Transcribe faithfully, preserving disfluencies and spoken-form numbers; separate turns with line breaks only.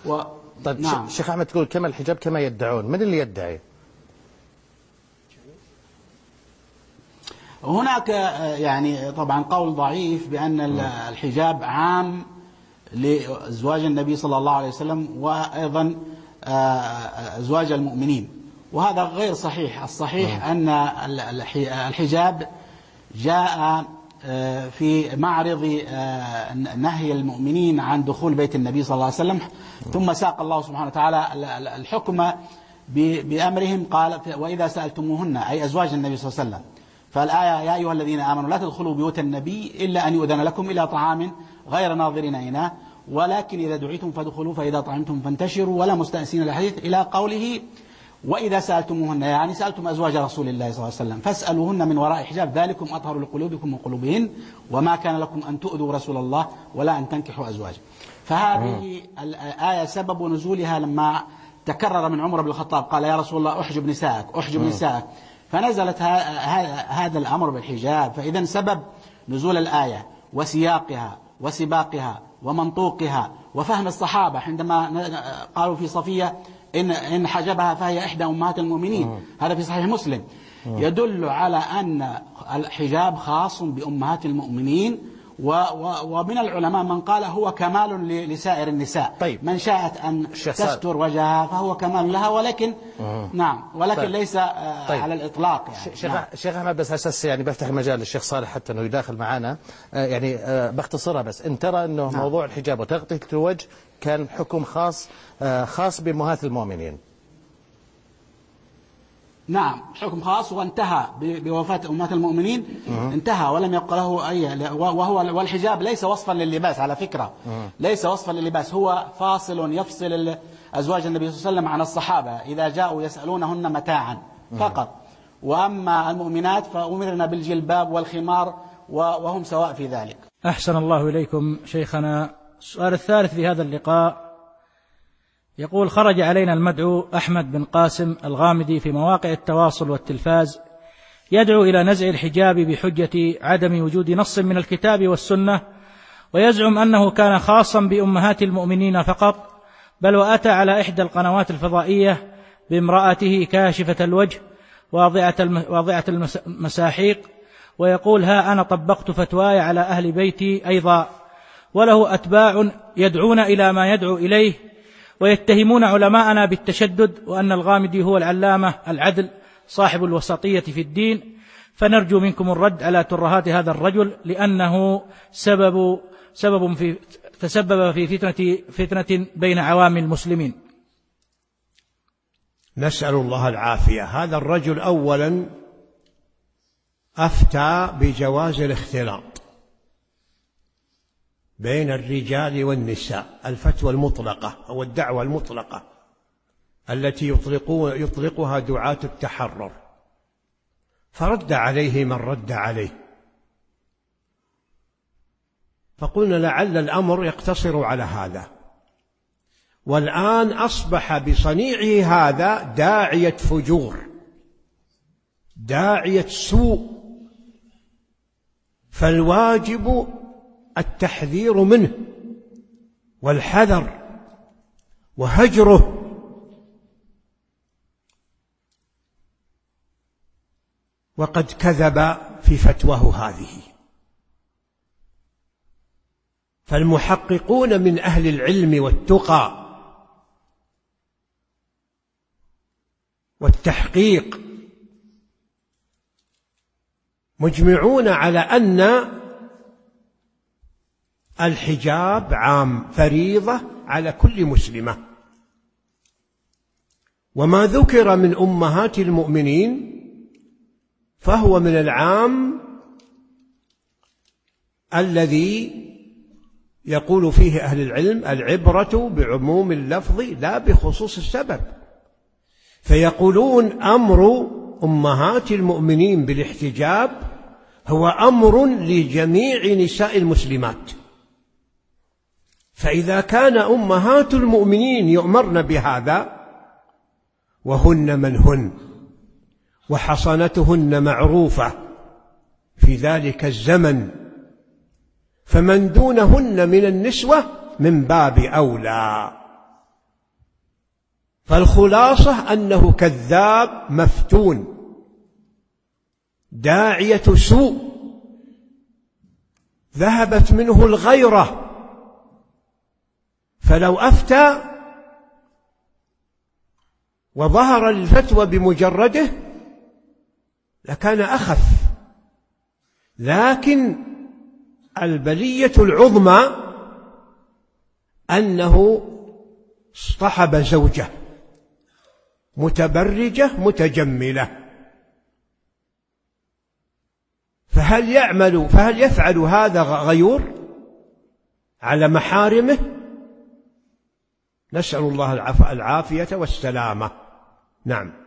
و...
طيب
نعم.
شيخ أحمد تقول كما الحجاب كما يدعون، من اللي يدعي؟
هناك يعني طبعا قول ضعيف بأن الحجاب عام لأزواج النبي صلى الله عليه وسلم وأيضا أزواج المؤمنين، وهذا غير صحيح. الصحيح أن الحجاب جاء في معرض نهي المؤمنين عن دخول بيت النبي صلى الله عليه وسلم، ثم ساق الله سبحانه وتعالى الحكم بأمرهم، قال وإذا سألتموهن أي أزواج النبي صلى الله عليه وسلم، فالآية يا أيها الذين آمنوا لا تدخلوا بيوت النبي إلا أن يؤذن لكم إلى طعام غير ناظرين إناه ولكن إذا دعيتم فادخلوا فإذا طعمتم فانتشروا ولا مستأنسين الحديث إلى قوله وإذا سألتموهن، يعني سألتم أزواج رسول الله صلى الله عليه وسلم فاسألوهن من وراء حجاب ذلكم أطهر لقلوبكم وقلوبهن وما كان لكم أن تؤذوا رسول الله ولا أن تنكحوا أزواجه. فهذه الآية سبب نزولها لما تكرر من عمر بن الخطاب قال يا رسول الله أحجب نساءك أحجب نساءك، فنزلت هذا الأمر بالحجاب. فإذا سبب نزول الآية وسياقها وسباقها ومنطوقها وفهم الصحابة عندما قالوا في صفية إن, إن حجبها فهي إحدى أمهات المؤمنين، هذا في صحيح مسلم، يدل على أن الحجاب خاص بأمهات المؤمنين. ومن العلماء من قال هو كمال لسائر النساء.
طيب.
من شاءت أن تستر وجهها فهو كمال لها، ولكن مم. نعم ولكن طيب. ليس طيب. على الإطلاق يعني.
شيخ
نعم.
شيخ أحمد بس أساس يعني بفتح المجال للشيخ صالح حتى أنه يداخل معنا يعني باختصرها، بس إن ترى أنه نعم. موضوع الحجاب وتغطية الوجه كان حكم خاص خاص بأمهات المؤمنين.
نعم حكم خاص وانتهى بوفاة أمهات المؤمنين، مم. انتهى ولم يبقى له أي، وهو والحجاب ليس وصفا لللباس على فكرة، مم. ليس وصفا لللباس، هو فاصل يفصل أزواج النبي صلى الله عليه وسلم عن الصحابة إذا جاءوا يسألونهن متاعا فقط، وأما المؤمنات فأمرنا بالجلباب والخمار وهم سواء في ذلك.
أحسن الله إليكم شيخنا. السؤال الثالث في هذا اللقاء يقول خرج علينا المدعو أحمد بن قاسم الغامدي في مواقع التواصل والتلفاز يدعو إلى نزع الحجاب بحجة عدم وجود نص من الكتاب والسنة، ويزعم أنه كان خاصا بأمهات المؤمنين فقط، بل وأتى على إحدى القنوات الفضائية بامرأته كاشفة الوجه واضعة المساحيق، ويقول ها أنا طبقت فتواي على أهل بيتي أيضا، وله أتباع يدعون إلى ما يدعو إليه ويتهمون علماءنا بالتشدد، وأن الغامدي هو العلامة العدل صاحب الوسطية في الدين، فنرجو منكم الرد على ترهات هذا الرجل لأنه سبب سبب في تسبب في فتنة فتنة بين عوام المسلمين.
نسأل الله العافية. هذا الرجل أولا أفتى بجواز الاختلاط بين الرجال والنساء، الفتوى المطلقة أو الدعوة المطلقة التي يطلقها دعاة التحرر، فرد عليه من رد عليه، فقلنا لعل الأمر يقتصر على هذا، والآن أصبح بصنيعه هذا داعية فجور، داعية سوء، فالواجب التحذير منه والحذر وهجره. وقد كذب في فتواه هذه. فالمحققون من أهل العلم والتقى والتحقيق مجمعون على أن الحجاب عام، فريضة على كل مسلمة، وما ذكر من أمهات المؤمنين فهو من العام الذي يقول فيه أهل العلم العبرة بعموم اللفظ لا بخصوص السبب، فيقولون أمر أمهات المؤمنين بالاحتجاب هو أمر لجميع نساء المسلمات، فإذا كان أمهات المؤمنين يؤمرن بهذا وهن من هن وحصنتهن معروفة في ذلك الزمن، فمن دونهن من النسوة من باب أولى. فالخلاصة أنه كذاب مفتون داعية سوء ذهبت منه الغيرة، فلو أفتى وظهر الفتوى بمجرده لكان أخف، لكن البلية العظمى أنه اصطحب زوجة متبرجة متجملة، فهل يعمل فهل يفعل هذا غيور على محارمه؟ نسأل الله العافية والسلامة. نعم.